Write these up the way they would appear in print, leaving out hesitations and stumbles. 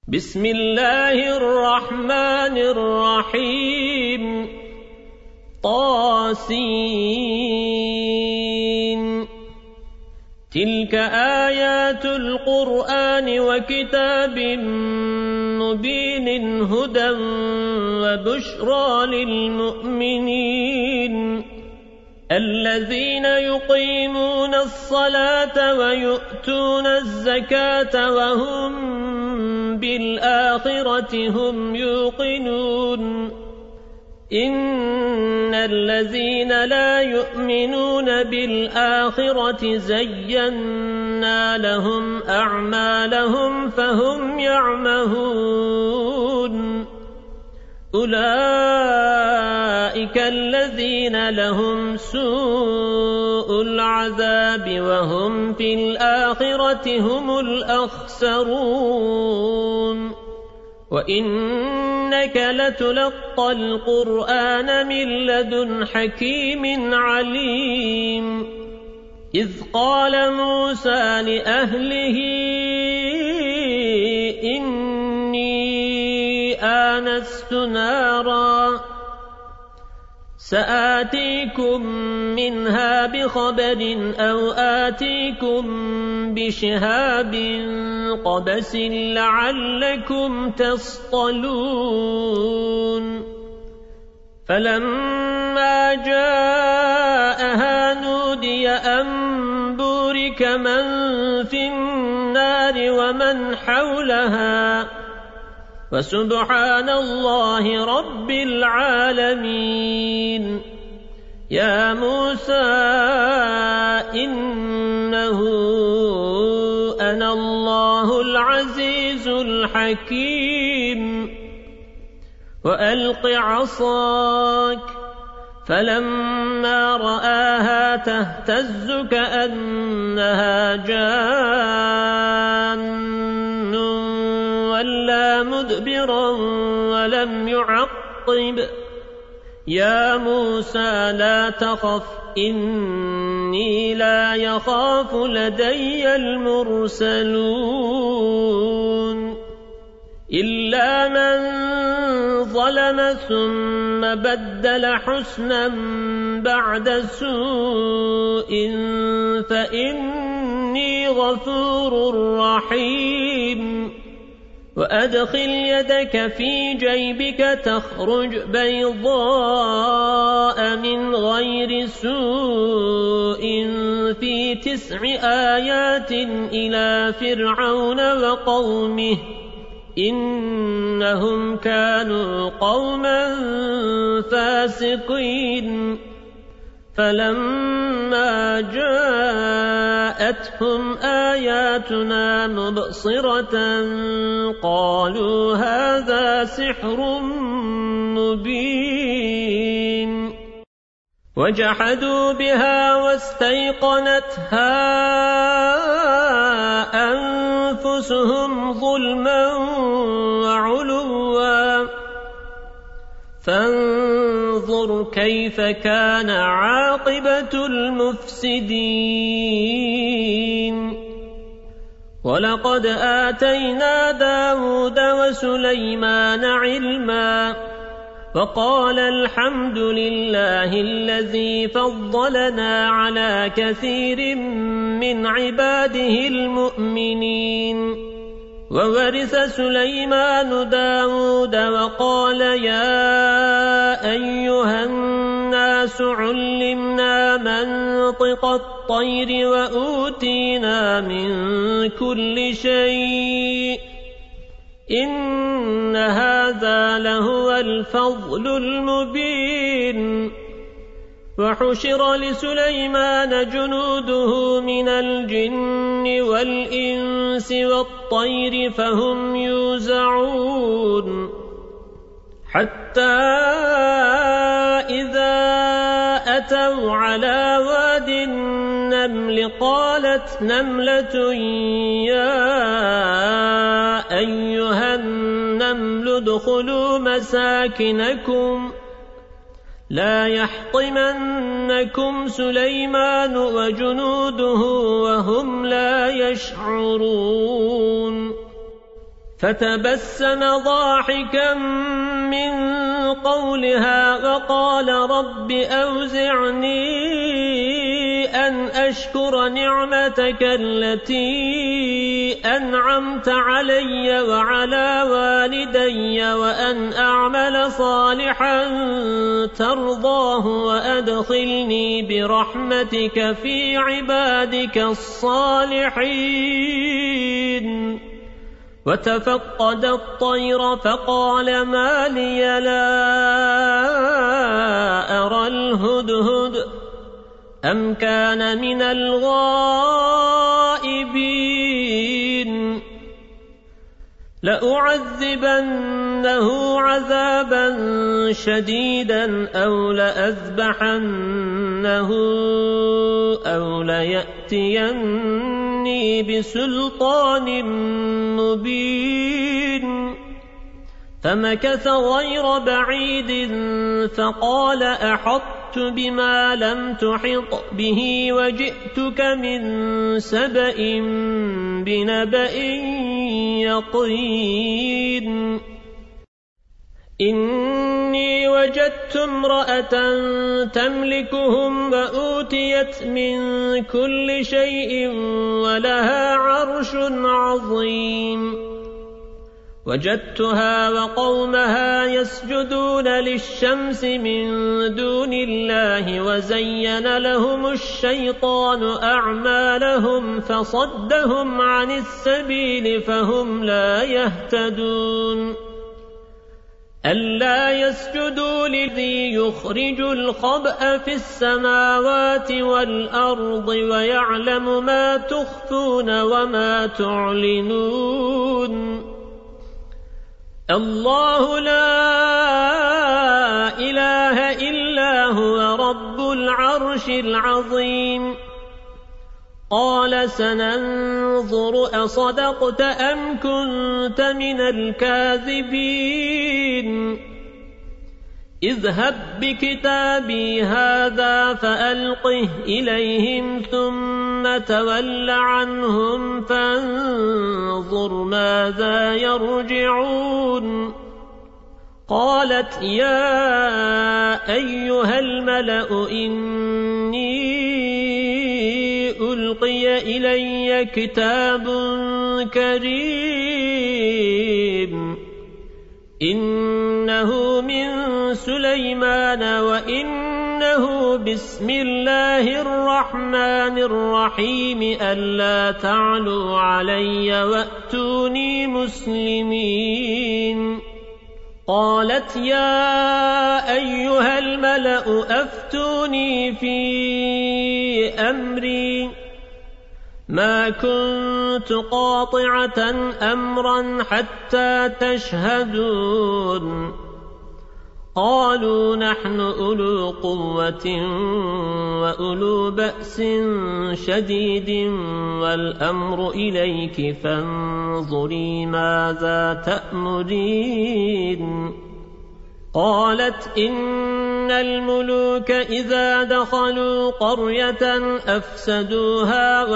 بسم الله الرحمن الرحيم طاسين تلك آيات القرآن وكتاب مبين هدى وبشرى للمؤمنين الذين يقيمون الصلاة ويؤتون الزكاة وهم بالآخرة هم يوقنون إن الذين لا يؤمنون بالآخرة زينا لهم أعمالهم فهم يعمهون أولئك الذين لهم سوء العذاب وهم في الآخرة هم الأخسرون وإنك لتلقى القرآن من لدن حكيم عليم إذ قال موسى لأهله إني آنست نارا سآتيكم منها بخبر أو آتيكم بشهاب قبس لعلكم تصطلون فلما جاءها نودي أن بورك من في النار ومن حولها وسبحان الله رب العالمين يا موسى إنه أنا الله العزيز الحكيم وألق عصاك فلما رآها تهتز كأنها جان ولا مدبرا ولم يعقب يا موسى لا تخف إني لا يخاف لدي المرسلون إلا من ظلم ثم بدل حسنا بعد سوء فإني غفور رحيم وأدخل يدك في جيبك تخرج بيضاء من غير سوء في 9 آيات إلى فرعون وقومه إنهم كانوا قوما فاسقين فلما جاءتهم آياتنا مبصرة قالوا هذا سحر مبين وجحدوا بها واستيقنتها أنفسهم ظلما وعلوا فانظر كيف كان عاقبة المفسدين ولقد آتينا داود وسليمان علما وقال الحمد لله الذي فضلنا على كثير من عباده المؤمنين وورث سليمان داود وقال يا أيها الناس علمنا منطق الطير وأوتينا من كل شيء إن هذا لهو الفضل المبين وحشر لسليمان جنوده من الجن والإنس والطير فهم يوزعون حتى إذا أتوا على واد النمل قالت نملة يا أيها النمل ادخلوا مساكنكم لا يحطمنكم سليمان وجنوده وهم لا يشعرون فتبسم ضاحكا من قولها وقال رب أوزعني أن أشكر نعمتك التي أنعمت علي وعلى والدي وأن أعمل صالحا ترضاه وأدخلني برحمتك في عبادك الصالحين. وتفقد الطير فقال ما لي لا أرى الهدهد أم كان من الغائبين لأعذبنه عذابا شديدا أو لأذبحنه أو ليأتيني بسلطان مبين. فمكث غير بعيد فقال أحطت بما لم تحط به وجئتك من سبأ بنبأ يقين. إني وجدت امرأة تملكهم وأوتيت من كل شيء ولها عرش عظيم. وجدتها وقومها يسجدون للشمس من دون الله وزين لهم الشيطان أعمالهم فصدهم عن السبيل فهم لا يهتدون. ألا يسجدوا للذي يخرج الخبأ في السماوات والأرض ويعلم ما تخفون وما تعلنون. الله لا إله إلا هو رب العرش العظيم. قال سننظر أصدقت أم كنت من الكاذبين. اذهب بكتابي هذا فألقه إليهم ثم تول عنهم فانظر ماذا يرجعون. قالت يا أيها الملأ إني ألقي إلي كتاب كريم إنه من سليمان وإنه بسم الله الرحمن الرحيم ألا تعلوا علي وأتوني مسلمين. قالت يا أيها الملأ أفتوني في أمري ما كنت قاطعة أمرا حتى تشهدون. قالوا نحن أولو قوة وأولو بأس شديد والأمر إليك فانظري ماذا تأمرين. قالت إن الملوك إذا دخلوا قرية أفسدوها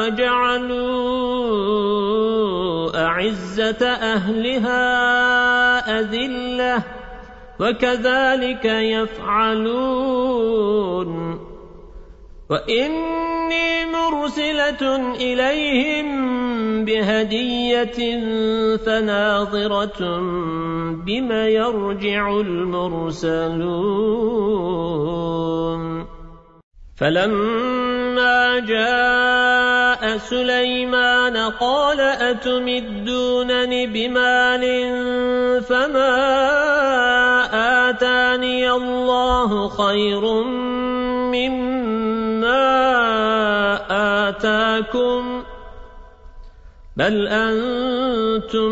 وجعلوا أعزة أهلها أذلة وكذلك يفعلون. وإني مرسلة إليهم بهدية فناظرة بما يرجع المرسلون. فلما جاء سليمان قال أتمدونني بمال فما آتاني الله خير مما آتاكم بل أنتم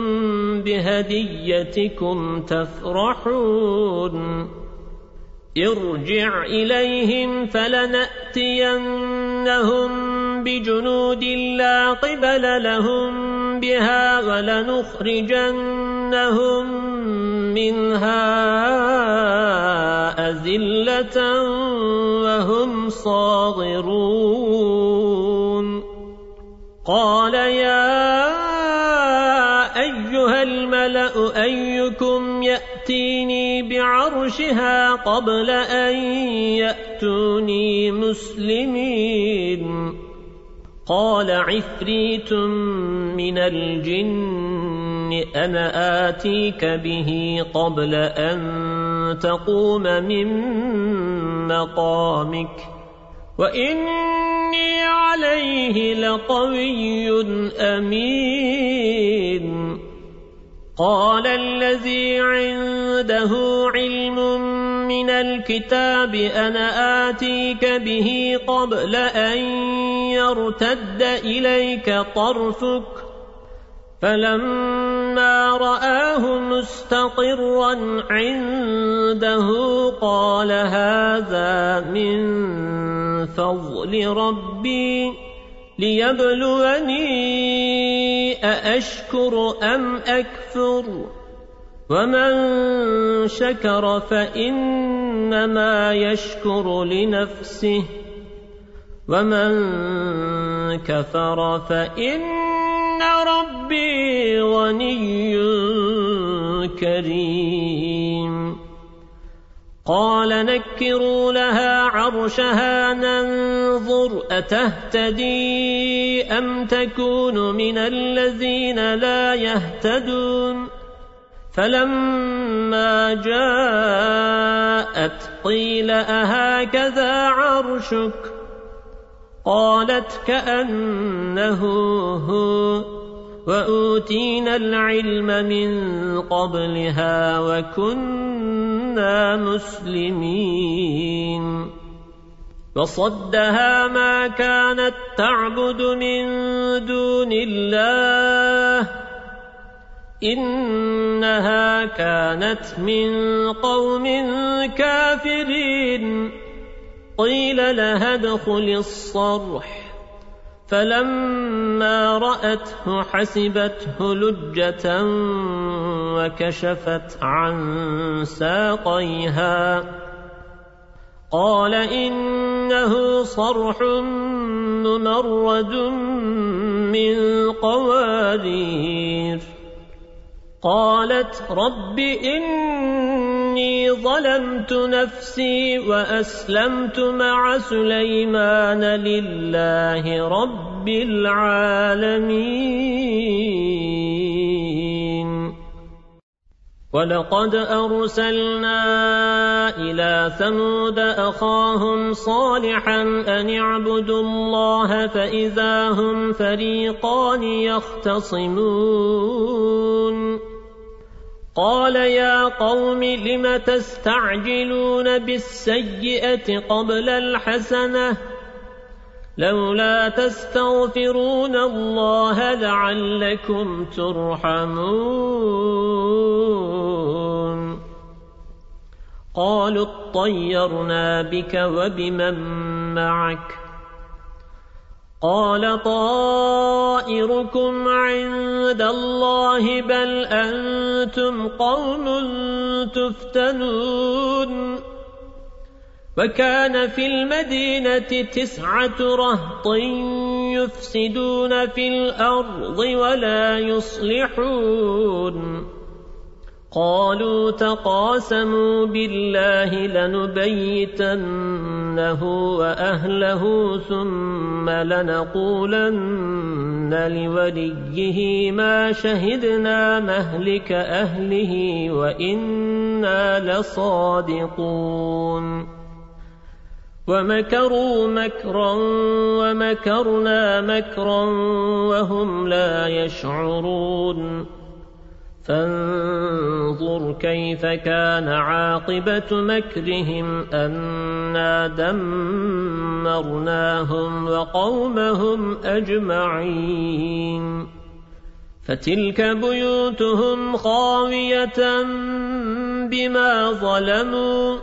بهديتكم تفرحون. ارجع إليهم فلنأتينهم بجنود لا قبل لهم بها ولنخرجنهم منها أذلة وهم صاغرون. قال يا أيها الملأ الْمَلَأُ أَيُّكُمْ يَأْتِينِي بِعَرْشِهَا قَبْلَ أَنْ يَأْتُونِي مُسْلِمِينَ قَالَ عِفْرِيتٌ مِنَ الْجِنِّ أَنَا آتِيكَ بِهِ قَبْلَ أَنْ تَقُومَ مِنْ مَقَامِكَ وَإِنِّي عَلَيْهِ لَقَوِيٌّ أَمِينٌ قَالَ الَّذِي عِندَهُ عِلْمٌ مِنَ الْكِتَابِ أَنَا آتِيكَ بِهِ قَبْلَ أَنْ يَرْتَدَّ إِلَيْكَ طَرْفُكَ فَلَمَّا رَآهُ مُسْتَقِرًّا عِندَهُ قَالَ هَذَا مِنْ فَضْلِ رَبِّي لِيَبْلُوَنِي أَأَشْكُرُ أَمْ أَكْفُرُ وَمَنْ شَكَرَ فَإِنَّمَا يَشْكُرُ لِنَفْسِهِ وَمَنْ كَفَرَ فَإِنَّ رَبِّي غَنِيٌّ كَرِيمٌ قَالَ نَكِّرُوا لَهَا عَرْشَهَا نَنظُرْ أَتَهْتَدِي أَمْ تَكُونُ مِنَ الَّذِينَ لَا يَهْتَدُونَ فَلَمَّا جَاءَتْ قِيلَ أَهَكَذَا عَرْشُكِ قَالَتْ كَأَنَّهُ هُوَ وَأُوتِينَا الْعِلْمَ مِنْ قَبْلِهَا وَكُنَّا مُسْلِمِينَ وَصَدَّهَا مَا كَانَتْ تَعْبُدُ مِنْ دُونِ اللَّهِ إِنَّهَا كَانَتْ مِنْ قَوْمٍ كَافِرِينَ قِيلَ لَهَا ادْخُلِي الصَّرْحَ فَلَمَّا رَأَتْهُ حَسِبَتْهُ لُجَّةً وَكَشَفَتْ عَنْ سَاقَيْهَا قَالَ إِنَّهُ صَرْحٌ مُمَرَّدٌ مِنْ قَوَارِيرَ قالت رب إني ظلمت نفسي وأسلمت مع سليمان لله رب العالمين ولقد أرسلنا إلى ثمود أخاهم صالحا أن اعبدوا الله فإذا هم فريقان يختصمون قال يا قوم لم تستعجلون بالسيئة قبل الحسنة لولا تستغفرون الله لعلكم ترحمون قالوا اطيرنا بك وبمن معك قال طائركم عند الله بل أنتم قوم تفتنون وكان في المدينة 9 رهط يفسدون في الأرض ولا يصلحون قالوا تقاسموا بالله لنبيتنه وأهله ثم لنقولن لوليه ما شهدنا مهلك أهله وإنا لصادقون ومكروا مكرا ومكرنا مكرا وهم لا يشعرون فانظر كيف كان عاقبة مكرهم أنا دمرناهم وقومهم أجمعين فتلك بيوتهم خاوية بما ظلموا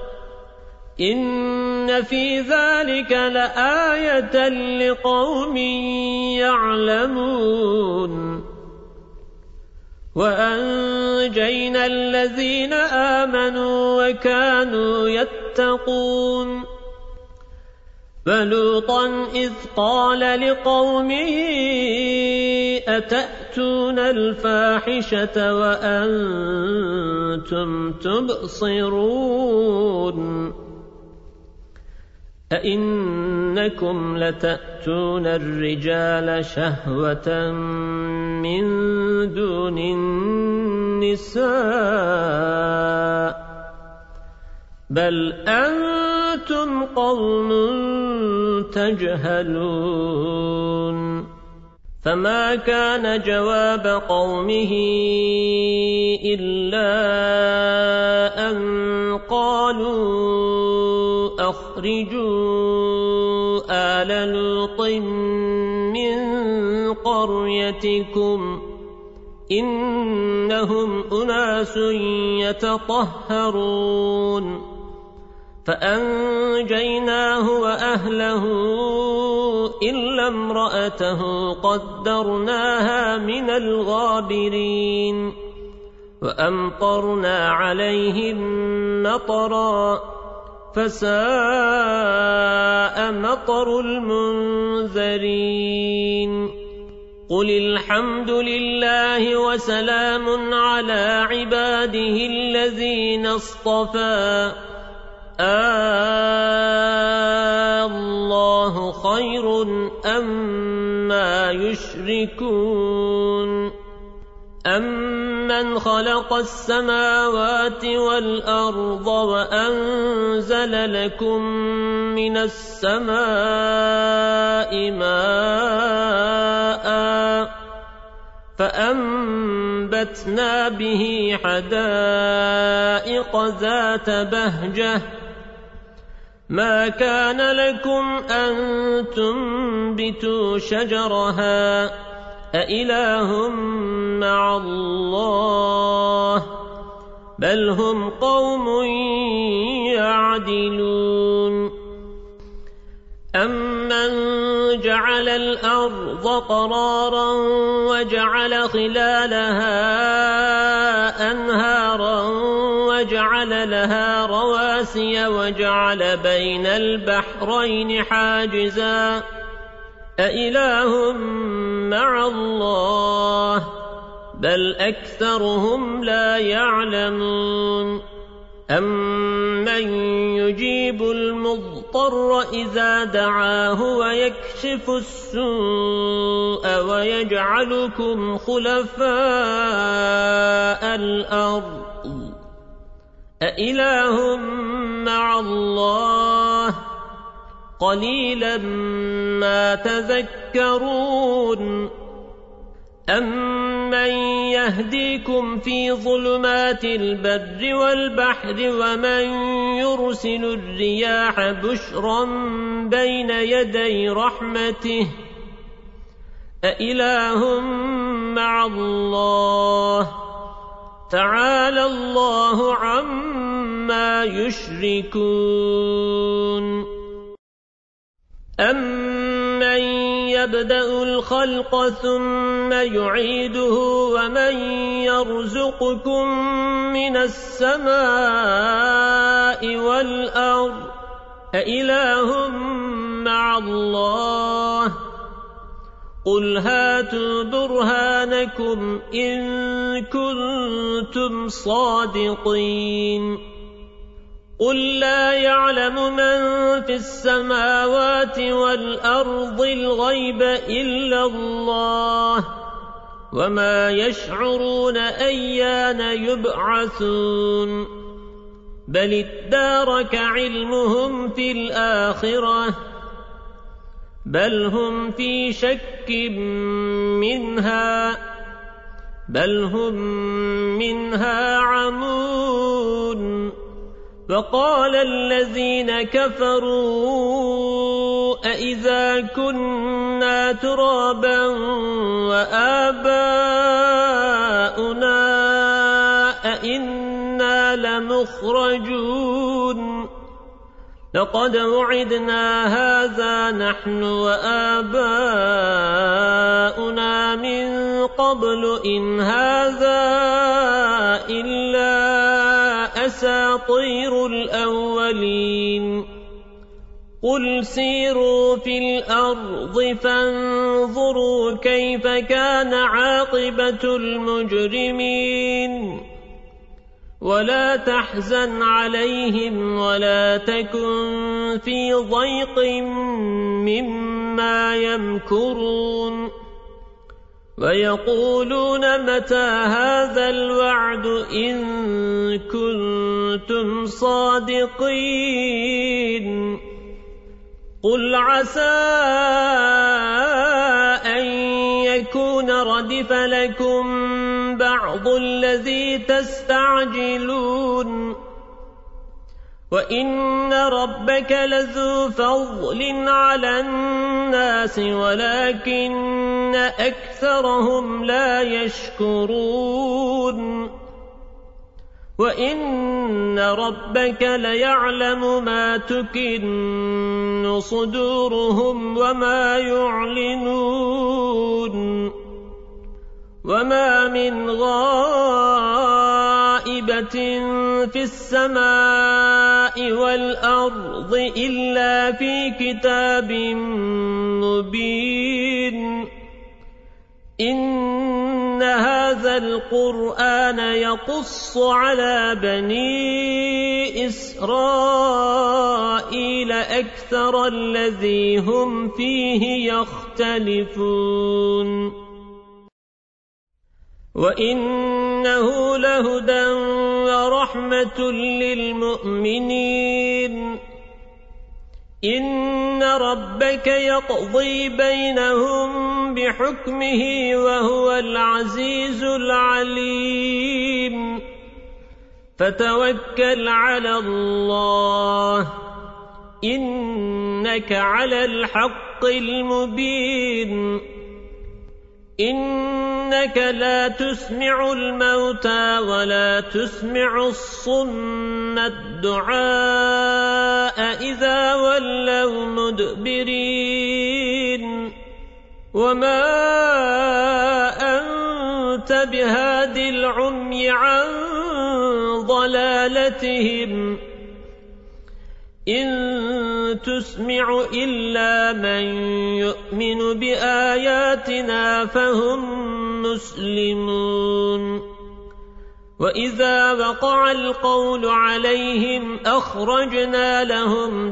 إن في ذلك لآية لقوم يعلمون وأنجينا الذين آمنوا وكانوا يتقون ولوطا إذ قال لقومه أتأتون تأتون الفاحشة وأنتم تبصرون أئنكم لتأتون الرجال شهوة من دون النساء بل أنتم قوم تجهلون فما كان جواب قومه إلا أن قالوا أخرجوا آل لوط من قريتكم إنهم أناس يتطهرون فأنجيناه وأهله إلا امرأته قدرناها من الغابرين وأمطرنا عليهم مطرا فساء مطر المنذرين قل الحمد لله وسلام على عباده الذين اصطفى الله خير أما يشركون أمن خلق السماوات والأرض وأنزل لكم من السماء ماء فأنبتنا به حدائق ذات بهجة ما كان لكم أن تنبتوا شجرها أإله مع الله بل هم قوم يعدلون أمن جعل الأرض قرارا وجعل خلالها أنهارا وجعل لها رواسي وجعل بين البحرين حاجزا أإله مع الله بل أكثرهم لا يعلمون أمن يجيب المضطر إذا دعاه ويكشف السوء ويجعلكم خلفاء الأرض أإله مع الله قليلا ما تذكرون أمن يهديكم في ظلمات البر والبحر ومن يرسل الرياح بشرا بين يدي رحمته أإله مع الله تعالى الله عما يشركون أمن يبدأ الخلق ثم يعيده ومن يرزقكم من السماء والأرض أإله مع الله قل هاتوا برهانكم إن كنتم صادقين قل لا يعلم من في السماوات والأرض الغيب إلا الله وما يشعرون أيان يبعثون بل ادارك علمهم في الآخرة بل هم في شك منها بل هم منها عمون وقال الذين كفروا أإذا كنا ترابا وآباؤنا أإنا لمخرجون لقد وعدنا هذا نحن وآباؤنا من قبل إن هذا إلا أساطير الأولين قل سيروا في الأرض فانظروا كيف كان عاقبة المجرمين ولا تحزن عليهم ولا تكن في ضيق مما يمكرون ويقولون متى هذا الوعد إن كنتم صادقين قل عسى أن يكون ردف لكم بعض الذي تستعجلون وإن ربك لذو فضل على الناس ولكن أكثرهم لا يشكرون وإن ربك ليعلم ما تكن صدورهم وما يعلنون وما من غائبة في السماء والأرض إلا في كتاب مبين إن هذا القرآن يقص على بني إسرائيل أكثر الذي هم فيه يختلفون وإنه لهدى ورحمة للمؤمنين إن ربك يقضي بينهم بحكمه وهو العزيز العليم فتوكل على الله إنك على الحق المبين إنك لا تسمع الموتى ولا تسمع الصم الدعاء إذا ولوا مدبرين وما أنت بهاد العمي عن ضلالتهم إن تسمع إلا من يؤمن بآياتنا فهم مسلمون وإذا وقع القول عليهم أخرجنا لهم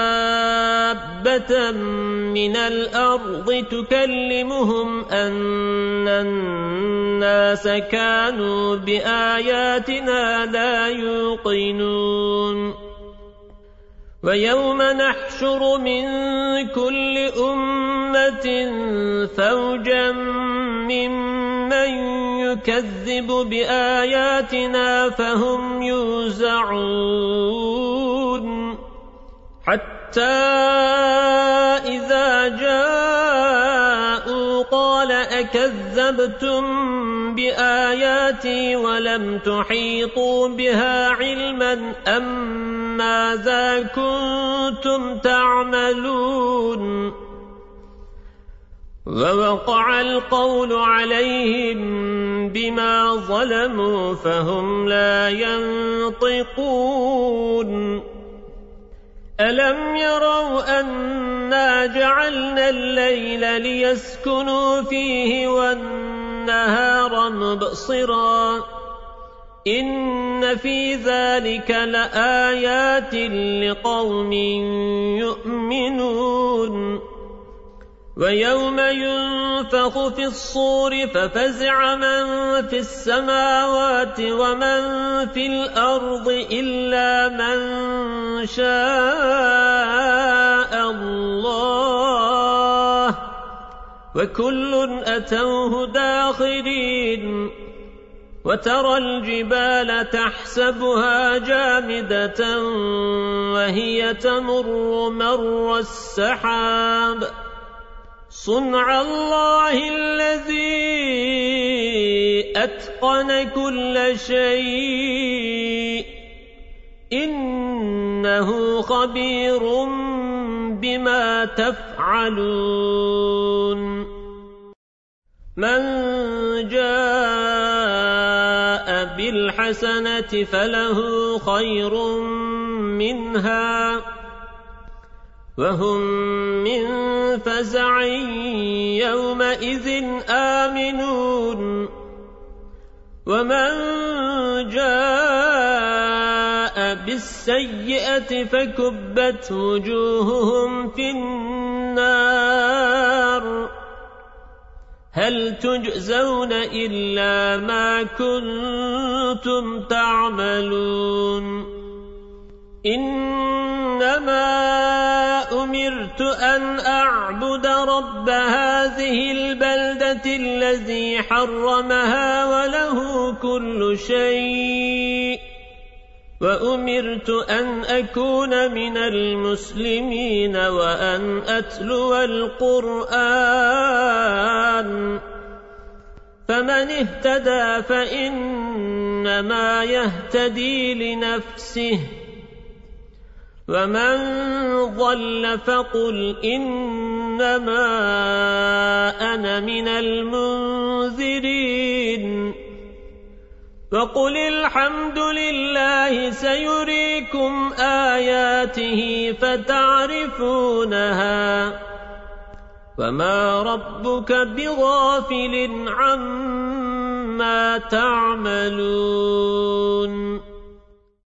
دابة من الأرض تكلمهم أن الناس كانوا بآياتنا لا يوقنون ويوم نحشر من كل أمة فوجا ممن يكذب بآياتنا فهم يوزعون حتى إذا جاءوا قال أكذبتم بآياتي ولم تحيطوا بها علما أم ماذا كنتم تعملون ووقع القول عليهم بما ظلموا فهم لا ينطقون ألم يروا أنا جعلنا الليل ليسكنوا فيه والنهار مبصرا إن في ذلك لآيات لقوم يؤمنون ويوم ينفخ في الصور ففزع من في السماوات ومن في الأرض إلا من شاء الله وكل أتوه داخرين وترى الجبال تحسبها جامدة وهي تمر مر السحاب صنع الله الذي أتقن كل شيء إنه خبير بما تفعلون من جاء بالحسنة فله خير منها وهم من فزع يومئذ آمنون ومن جاء بالسيئة فكبت وجوههم في النار هل تجزون إلا ما كنتم تعملون إنما أمرت أن أعبد رب هذه البلدة الذي حرمها وله كل شيء وأمرت أن أكون من المسلمين وأن أتلو القرآن فمن اهتدى فإنما يهتدي لنفسه ومن ضل فقل إنما أنا من المنذرين وقل الحمد لله سيريكم آياته فتعرفونها وما ربك بغافل عما تعملون